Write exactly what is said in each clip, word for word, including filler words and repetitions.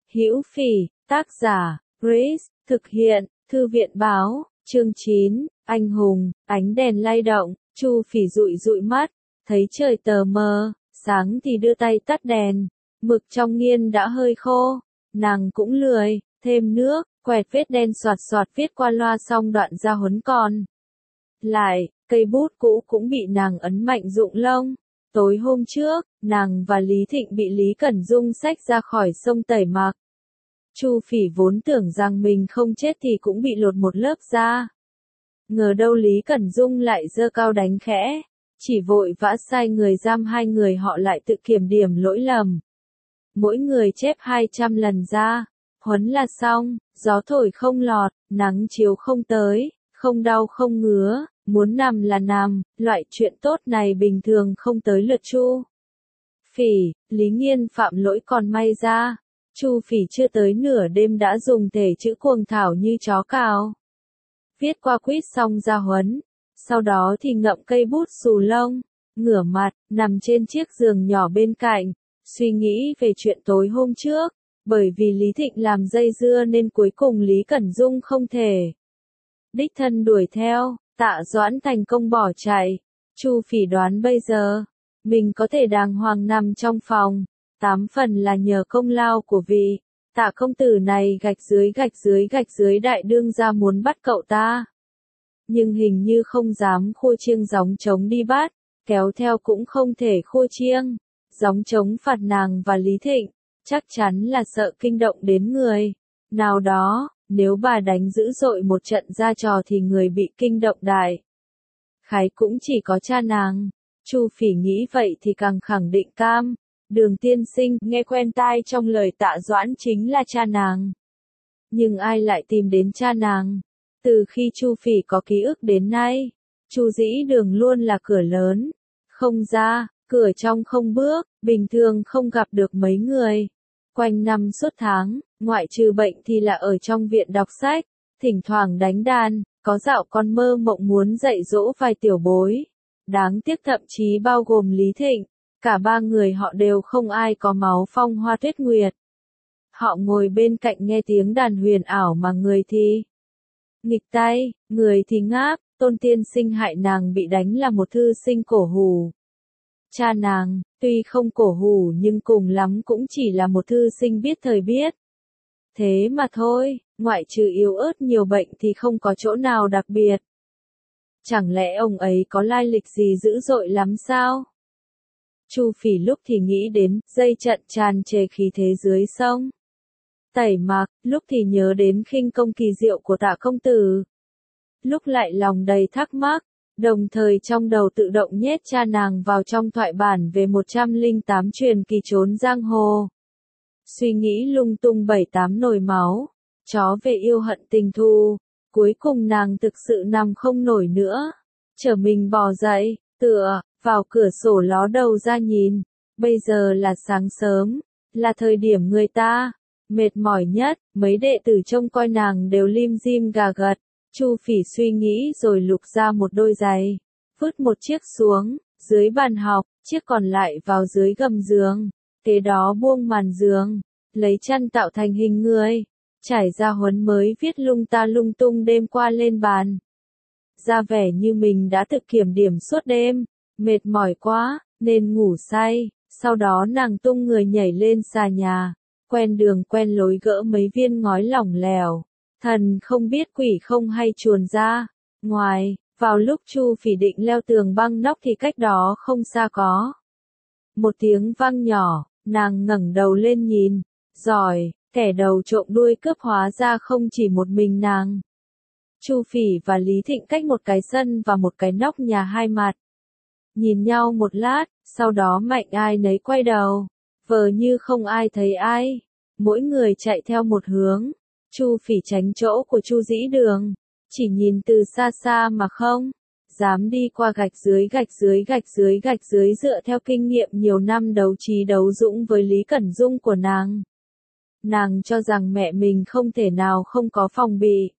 Hữu Phỉ, tác giả, Grace, thực hiện, Thư viện báo, chương chín, anh hùng, ánh đèn lay động, Chu Phỉ dụi dụi mắt, thấy trời tờ mờ, sáng thì đưa tay tắt đèn, mực trong nghiên đã hơi khô, nàng cũng lười, thêm nước, quẹt vết đen xoạt xoạt viết qua loa xong đoạn ra huấn còn. Lại, cây bút cũ cũng bị nàng ấn mạnh rụng lông. Tối hôm trước, nàng và Lý Thịnh bị Lý Cẩn Dung xách ra khỏi sông tẩy mạc. Chu Phỉ vốn tưởng rằng mình không chết thì cũng bị lột một lớp da. Ngờ đâu Lý Cẩn Dung lại giơ cao đánh khẽ, chỉ vội vã sai người giam hai người họ lại tự kiểm điểm lỗi lầm. Mỗi người chép hai trăm lần ra, huấn là xong, gió thổi không lọt, nắng chiếu không tới, không đau không ngứa, muốn nằm là nằm, loại chuyện tốt này bình thường không tới lượt Chu Phỉ. Lý Nghiên phạm lỗi còn may ra, Chu Phỉ chưa tới nửa đêm đã dùng thể chữ cuồng thảo như chó cào. Viết qua quýt xong ra huấn, sau đó thì ngậm cây bút xù lông, ngửa mặt, nằm trên chiếc giường nhỏ bên cạnh, suy nghĩ về chuyện tối hôm trước, bởi vì Lý Thịnh làm dây dưa nên cuối cùng Lý Cẩn Dung không thể đích thân đuổi theo, Tạ Doãn thành công bỏ chạy. Chu Phỉ đoán bây giờ, mình có thể đàng hoàng nằm trong phòng, tám phần là nhờ công lao của vị Tạ công tử này gạch dưới gạch dưới gạch dưới đại đương gia muốn bắt cậu ta. Nhưng hình như không dám khua chiêng gióng trống đi bắt, kéo theo cũng không thể khua chiêng, gióng trống phạt nàng và Lý Thịnh, chắc chắn là sợ kinh động đến người nào đó, nếu bà đánh dữ dội một trận ra trò thì người bị kinh động đại khái cũng chỉ có cha nàng. Chu Phỉ nghĩ vậy thì càng khẳng định cam Đường tiên sinh nghe quen tai trong lời Tạ Doãn chính là cha nàng. Nhưng ai lại tìm đến cha nàng? Từ khi Chu Phỉ có ký ức đến nay, Chu Dĩ Đường luôn là cửa lớn, không ra, cửa trong không bước, bình thường không gặp được mấy người. Quanh năm suốt tháng, ngoại trừ bệnh thì là ở trong viện đọc sách, thỉnh thoảng đánh đàn, có dạo con mơ mộng muốn dạy dỗ vài tiểu bối. Đáng tiếc thậm chí bao gồm Lý Thịnh, cả ba người họ đều không ai có máu phong hoa tuyết nguyệt. Họ ngồi bên cạnh nghe tiếng đàn huyền ảo mà người thì nghịch tay, người thì ngáp. Tôn tiên sinh hại nàng bị đánh là một thư sinh cổ hủ. Cha nàng, tuy không cổ hủ nhưng cùng lắm cũng chỉ là một thư sinh biết thời biết thế mà thôi, ngoại trừ yếu ớt nhiều bệnh thì không có chỗ nào đặc biệt. Chẳng lẽ ông ấy có lai lịch gì dữ dội lắm sao? Chu Phỉ lúc thì nghĩ đến dây trận tràn trề khí thế dưới sông tẩy mạc, lúc thì nhớ đến khinh công kỳ diệu của Tạ công tử, lúc lại lòng đầy thắc mắc, đồng thời trong đầu tự động nhét cha nàng vào trong thoại bản về một trăm lẻ tám truyền kỳ trốn giang hồ. Suy nghĩ lung tung bảy tám nồi máu, chó về yêu hận tình thù, cuối cùng nàng thực sự nằm không nổi nữa, trở mình bò dậy, tựa vào cửa sổ ló đầu ra nhìn. Bây giờ là sáng sớm, là thời điểm người ta mệt mỏi nhất, mấy đệ tử trông coi nàng đều lim dim gà gật. Chu Phỉ suy nghĩ rồi lục ra một đôi giày, vứt một chiếc xuống dưới bàn học, chiếc còn lại vào dưới gầm giường, kế đó buông màn giường, lấy chăn tạo thành hình người, trải ra huấn mới viết lung ta lung tung đêm qua lên bàn. Ra vẻ như mình đã thực kiểm điểm suốt đêm, mệt mỏi quá, nên ngủ say. Sau đó nàng tung người nhảy lên xà nhà, quen đường quen lối gỡ mấy viên ngói lỏng lẻo. Thần không biết quỷ không hay chuồn ra ngoài. Vào lúc Chu Phỉ định leo tường băng nóc thì cách đó không xa có một tiếng vang nhỏ, nàng ngẩng đầu lên nhìn, giỏi, kẻ đầu trộm đuôi cướp hóa ra không chỉ một mình nàng. Chu Phỉ và Lý Thịnh cách một cái sân và một cái nóc nhà hai mặt. Nhìn nhau một lát, sau đó mạnh ai nấy quay đầu, vờ như không ai thấy ai, mỗi người chạy theo một hướng. Chu Phỉ tránh chỗ của Chu Dĩ Đường, chỉ nhìn từ xa xa mà không dám đi qua gạch dưới gạch dưới gạch dưới gạch dưới dựa theo kinh nghiệm nhiều năm đấu trí đấu dũng với Lý Cẩn Dung của nàng. Nàng cho rằng mẹ mình không thể nào không có phòng bị.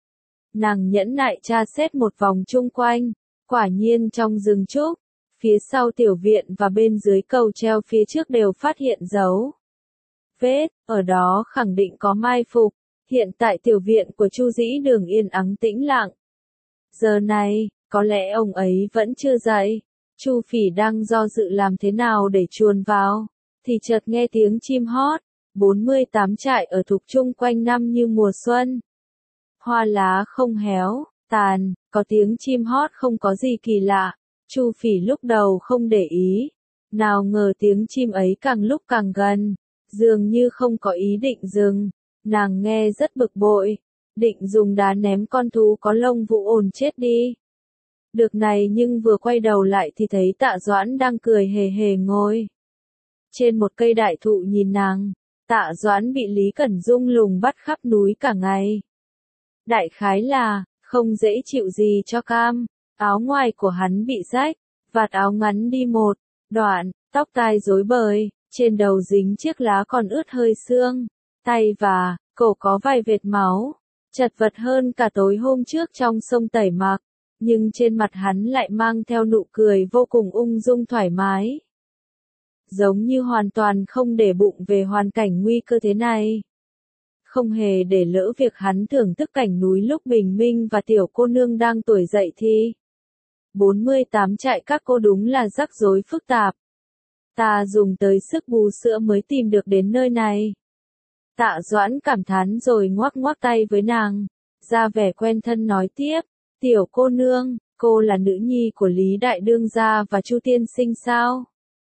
Nàng nhẫn nại tra xét một vòng chung quanh, quả nhiên trong rừng trúc, phía sau tiểu viện và bên dưới cầu treo phía trước đều phát hiện dấu vết, ở đó khẳng định có mai phục. Hiện tại tiểu viện của Chu Dĩ Đường yên ắng tĩnh lặng. Giờ này, có lẽ ông ấy vẫn chưa dậy. Chu Phỉ đang do dự làm thế nào để chuồn vào, thì chợt nghe tiếng chim hót. bốn mươi tám trại ở Thục Trung quanh năm như mùa xuân. Hoa lá không héo, tàn, có tiếng chim hót không có gì kỳ lạ. Chu Phỉ lúc đầu không để ý. Nào ngờ tiếng chim ấy càng lúc càng gần, dường như không có ý định dừng. Nàng nghe rất bực bội, định dùng đá ném con thú có lông vũ ồn chết đi. Được này nhưng vừa quay đầu lại thì thấy Tạ Doãn đang cười hề hề ngồi trên một cây đại thụ nhìn nàng. Tạ Doãn bị Lý Cẩn Dung lùng bắt khắp núi cả ngày. Đại khái là, không dễ chịu gì cho cam, áo ngoài của hắn bị rách, vạt áo ngắn đi một đoạn, tóc tai rối bời, trên đầu dính chiếc lá còn ướt hơi sương, tay và cổ có vài vệt máu, chật vật hơn cả tối hôm trước trong sông Tẩy Mạc, nhưng trên mặt hắn lại mang theo nụ cười vô cùng ung dung thoải mái. Giống như hoàn toàn không để bụng về hoàn cảnh nguy cơ thế này. Không hề để lỡ việc hắn thưởng thức cảnh núi lúc bình minh và tiểu cô nương đang tuổi dậy thì. bốn mươi tám trại các cô đúng là rắc rối phức tạp. Ta dùng tới sức bù sữa mới tìm được đến nơi này. Tạ Doãn cảm thán rồi ngoắc ngoắc tay với nàng, ra vẻ quen thân nói tiếp, tiểu cô nương, cô là nữ nhi của Lý Đại Đương gia và Chu Tiên Sinh sao?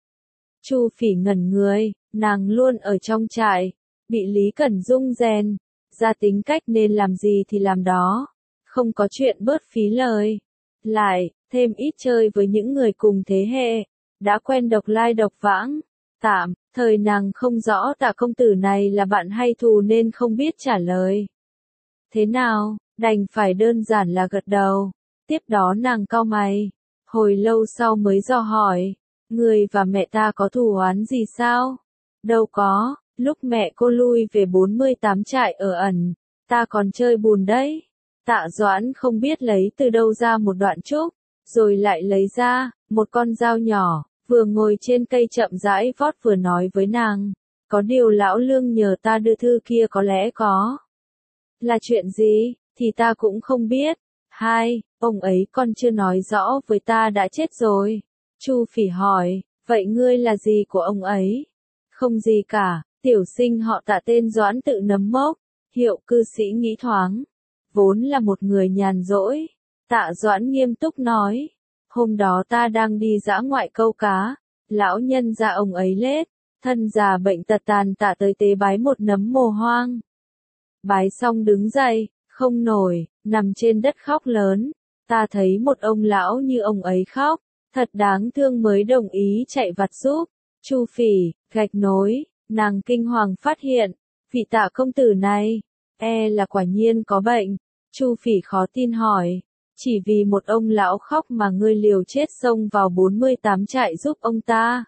Chu Phỉ ngẩn người, nàng luôn ở trong trại, bị Lý Cẩn Dung rèn, ra tính cách nên làm gì thì làm đó, không có chuyện bớt phí lời. Lại, thêm ít chơi với những người cùng thế hệ, đã quen độc lai độc vãng. Tạm, thời nàng không rõ Tạ công tử này là bạn hay thù nên không biết trả lời. Thế nào, đành phải đơn giản là gật đầu. Tiếp đó nàng cau mày, hồi lâu sau mới dò hỏi, người và mẹ ta có thù oán gì sao? Đâu có, lúc mẹ cô lui về bốn mươi tám trại ở ẩn, ta còn chơi bùn đấy. Tạ Doãn không biết lấy từ đâu ra một đoạn trúc, rồi lại lấy ra một con dao nhỏ, vừa ngồi trên cây chậm rãi vót vừa nói với nàng, có điều lão Lương nhờ ta đưa thư kia có lẽ có. Là chuyện gì, thì ta cũng không biết. Hai, ông ấy còn chưa nói rõ với ta đã chết rồi. Chu Phỉ hỏi, vậy ngươi là gì của ông ấy? Không gì cả, tiểu sinh họ Tạ tên Doãn tự nấm mốc, hiệu cư sĩ nghĩ thoáng. Vốn là một người nhàn rỗi. Tạ Doãn nghiêm túc nói, hôm đó ta đang đi dã ngoại câu cá, lão nhân gia ông ấy lết, thân già bệnh tật tàn tạ tới tế bái một nấm mồ hoang. Bái xong đứng dậy, không nổi, nằm trên đất khóc lớn. Ta thấy một ông lão như ông ấy khóc, thật đáng thương mới đồng ý chạy vặt giúp. Chu Phỉ, gạch nối, nàng kinh hoàng phát hiện, vị Tạ công tử này, e là quả nhiên có bệnh. Chu Phỉ khó tin hỏi, chỉ vì một ông lão khóc mà ngươi liều chết xông vào bốn mươi tám trại giúp ông ta?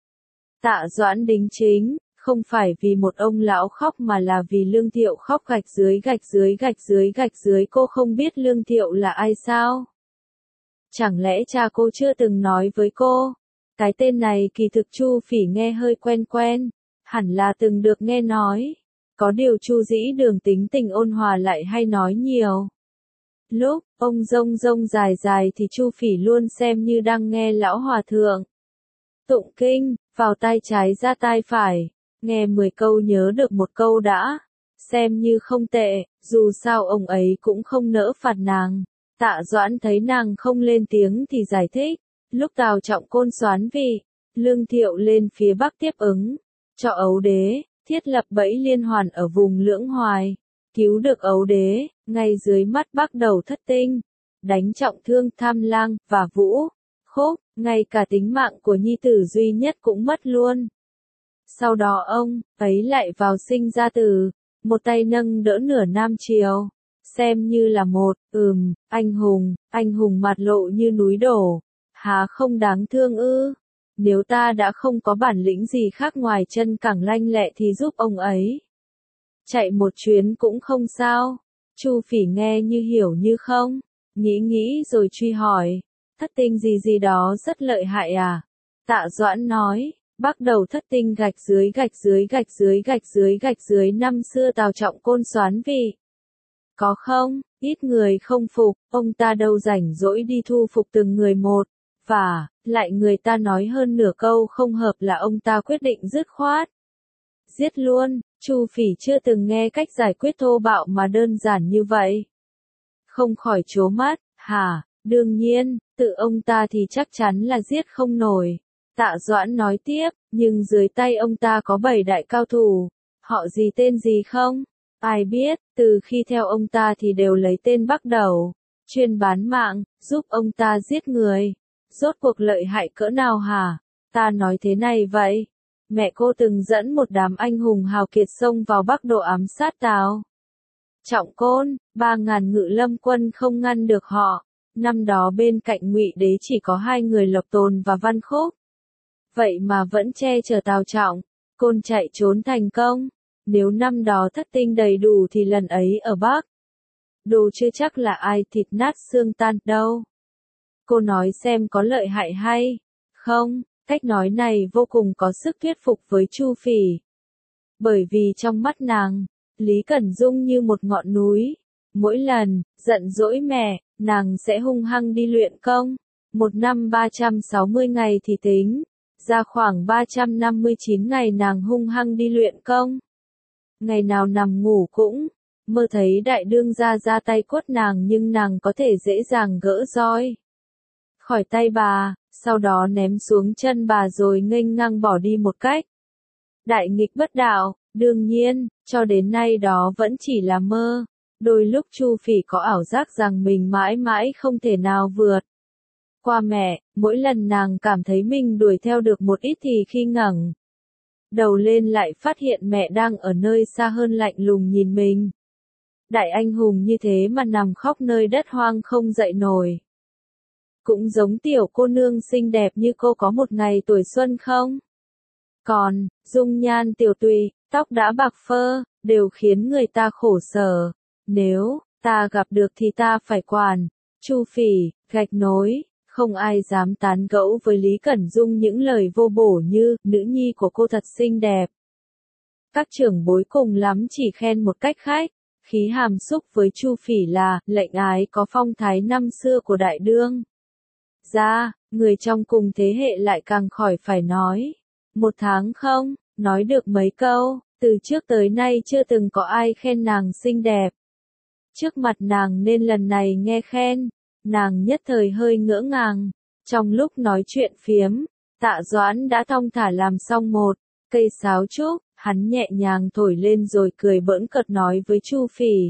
Tạ Doãn đính chính, không phải vì một ông lão khóc mà là vì Lương Thiệu khóc gạch dưới gạch dưới gạch dưới gạch dưới. Cô không biết Lương Thiệu là ai sao? Chẳng lẽ cha cô chưa từng nói với cô? Cái tên này kỳ thực Chu Phỉ nghe hơi quen quen, hẳn là từng được nghe nói. Có điều Chu Dĩ Đường tính tình ôn hòa lại hay nói nhiều. Lúc ông rông rông dài dài thì Chu Phỉ luôn xem như đang nghe lão hòa thượng tụng kinh, vào tai trái ra tai phải, nghe mười câu nhớ được một câu đã, xem như không tệ, dù sao ông ấy cũng không nỡ phạt nàng. Tạ Doãn thấy nàng không lên tiếng thì giải thích, lúc Tào Trọng Côn soán vị, Lương Thiệu lên phía Bắc tiếp ứng, cho Ấu Đế, thiết lập bẫy liên hoàn ở vùng Lưỡng Hoài, cứu được Ấu Đế, ngay dưới mắt bắt đầu thất tinh, đánh trọng thương Tham Lang và Vũ Khúc, ngay cả tính mạng của nhi tử duy nhất cũng mất luôn. Sau đó ông ấy lại vào sinh ra tử, một tay nâng đỡ nửa Nam Triều, xem như là một, ừm, anh hùng, anh hùng mặt lộ như núi đổ, há không đáng thương ư? Nếu ta đã không có bản lĩnh gì khác ngoài chân cẳng lanh lẹ thì giúp ông ấy chạy một chuyến cũng không sao. Chu Phỉ nghe như hiểu như không, nghĩ nghĩ rồi truy hỏi, thất tinh gì gì đó rất lợi hại à? Tạ Doãn nói, Bắt đầu thất tinh gạch dưới gạch dưới gạch dưới gạch dưới gạch dưới năm xưa Tào Trọng Côn soán vị. Có không, ít người không phục, ông ta đâu rảnh rỗi đi thu phục từng người một, và, lại người ta nói hơn nửa câu không hợp là ông ta quyết định dứt khoát. Giết luôn, Chu Phỉ chưa từng nghe cách giải quyết thô bạo mà đơn giản như vậy. Không khỏi trố mắt, hả, đương nhiên, tự ông ta thì chắc chắn là giết không nổi. Tạ Doãn nói tiếp, nhưng dưới tay ông ta có bảy đại cao thủ, họ gì tên gì không? Ai biết, từ khi theo ông ta thì đều lấy tên bắt đầu, chuyên bán mạng, giúp ông ta giết người. Rốt cuộc lợi hại cỡ nào hả? Ta nói thế này vậy. Mẹ cô từng dẫn một đám anh hùng hào kiệt xông vào Bắc Độ ám sát Tào Trọng Côn, ba ngàn ngự lâm quân không ngăn được họ. Năm đó bên cạnh Ngụy Đế chỉ có hai người Lộc Tồn và Văn Khúc. Vậy mà vẫn che chở Tào Trọng Côn chạy trốn thành công. Nếu năm đó thất tinh đầy đủ thì lần ấy ở Bắc Đồ chưa chắc là ai thịt nát xương tan đâu. Cô nói xem có lợi hại hay không? Cách nói này vô cùng có sức thuyết phục với Chu Phỉ. Bởi vì trong mắt nàng, Lý Cẩn Dung như một ngọn núi. Mỗi lần giận dỗi mẹ, nàng sẽ hung hăng đi luyện công. Một năm ba trăm sáu mươi ngày thì tính, ra khoảng ba trăm năm mươi chín ngày nàng hung hăng đi luyện công. Ngày nào nằm ngủ cũng mơ thấy đại đương gia ra tay quất nàng, nhưng nàng có thể dễ dàng gỡ roi khỏi tay bà, sau đó ném xuống chân bà rồi nghênh ngang bỏ đi một cách đại nghịch bất đạo. Đương nhiên, cho đến nay đó vẫn chỉ là mơ. Đôi lúc Chu Phỉ có ảo giác rằng mình mãi mãi không thể nào vượt qua mẹ. Mỗi lần nàng cảm thấy mình đuổi theo được một ít thì khi ngẩng đầu lên lại phát hiện mẹ đang ở nơi xa hơn lạnh lùng nhìn mình. Đại anh hùng như thế mà nằm khóc nơi đất hoang không dậy nổi. Cũng giống tiểu cô nương xinh đẹp như cô có một ngày tuổi xuân không? Còn, dung nhan tiểu tụy, tóc đã bạc phơ, đều khiến người ta khổ sở. Nếu ta gặp được thì ta phải quản. Chu Phỉ, gạch nối, không ai dám tán gẫu với Lý Cẩn Dung những lời vô bổ như, nữ nhi của cô thật xinh đẹp. Các trưởng bối cùng lắm chỉ khen một cách khách, khí hàm xúc với Chu Phỉ là, lệnh ái có phong thái năm xưa của đại đương gia, người trong cùng thế hệ lại càng khỏi phải nói. Một tháng không, nói được mấy câu, từ trước tới nay chưa từng có ai khen nàng xinh đẹp trước mặt nàng nên lần này nghe khen, nàng nhất thời hơi ngỡ ngàng. Trong lúc nói chuyện phiếm, Tạ Doãn đã thong thả làm xong một cây sáo trúc, hắn nhẹ nhàng thổi lên rồi cười bỡn cợt nói với Chu Phỉ.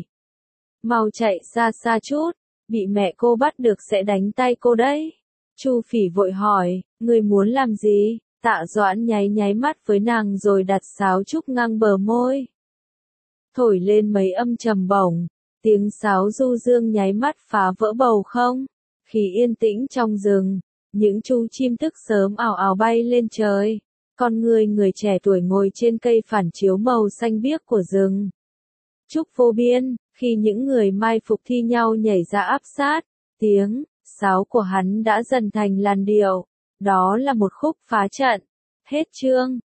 Mau chạy xa xa chút, bị mẹ cô bắt được sẽ đánh tay cô đấy. Chu Phỉ vội hỏi, người muốn làm gì? Tạ Doãn nháy nháy mắt với nàng rồi đặt sáo trúc ngang bờ môi. Thổi lên mấy âm trầm bổng, tiếng sáo du dương nháy mắt phá vỡ bầu không. Khi yên tĩnh trong rừng, những chú chim thức sớm ào ào bay lên trời. Con người người trẻ tuổi ngồi trên cây phản chiếu màu xanh biếc của rừng trúc vô biên, khi những người mai phục thi nhau nhảy ra áp sát, tiếng sáo của hắn đã dần thành làn điệu. Đó là một khúc phá trận. Hết chương.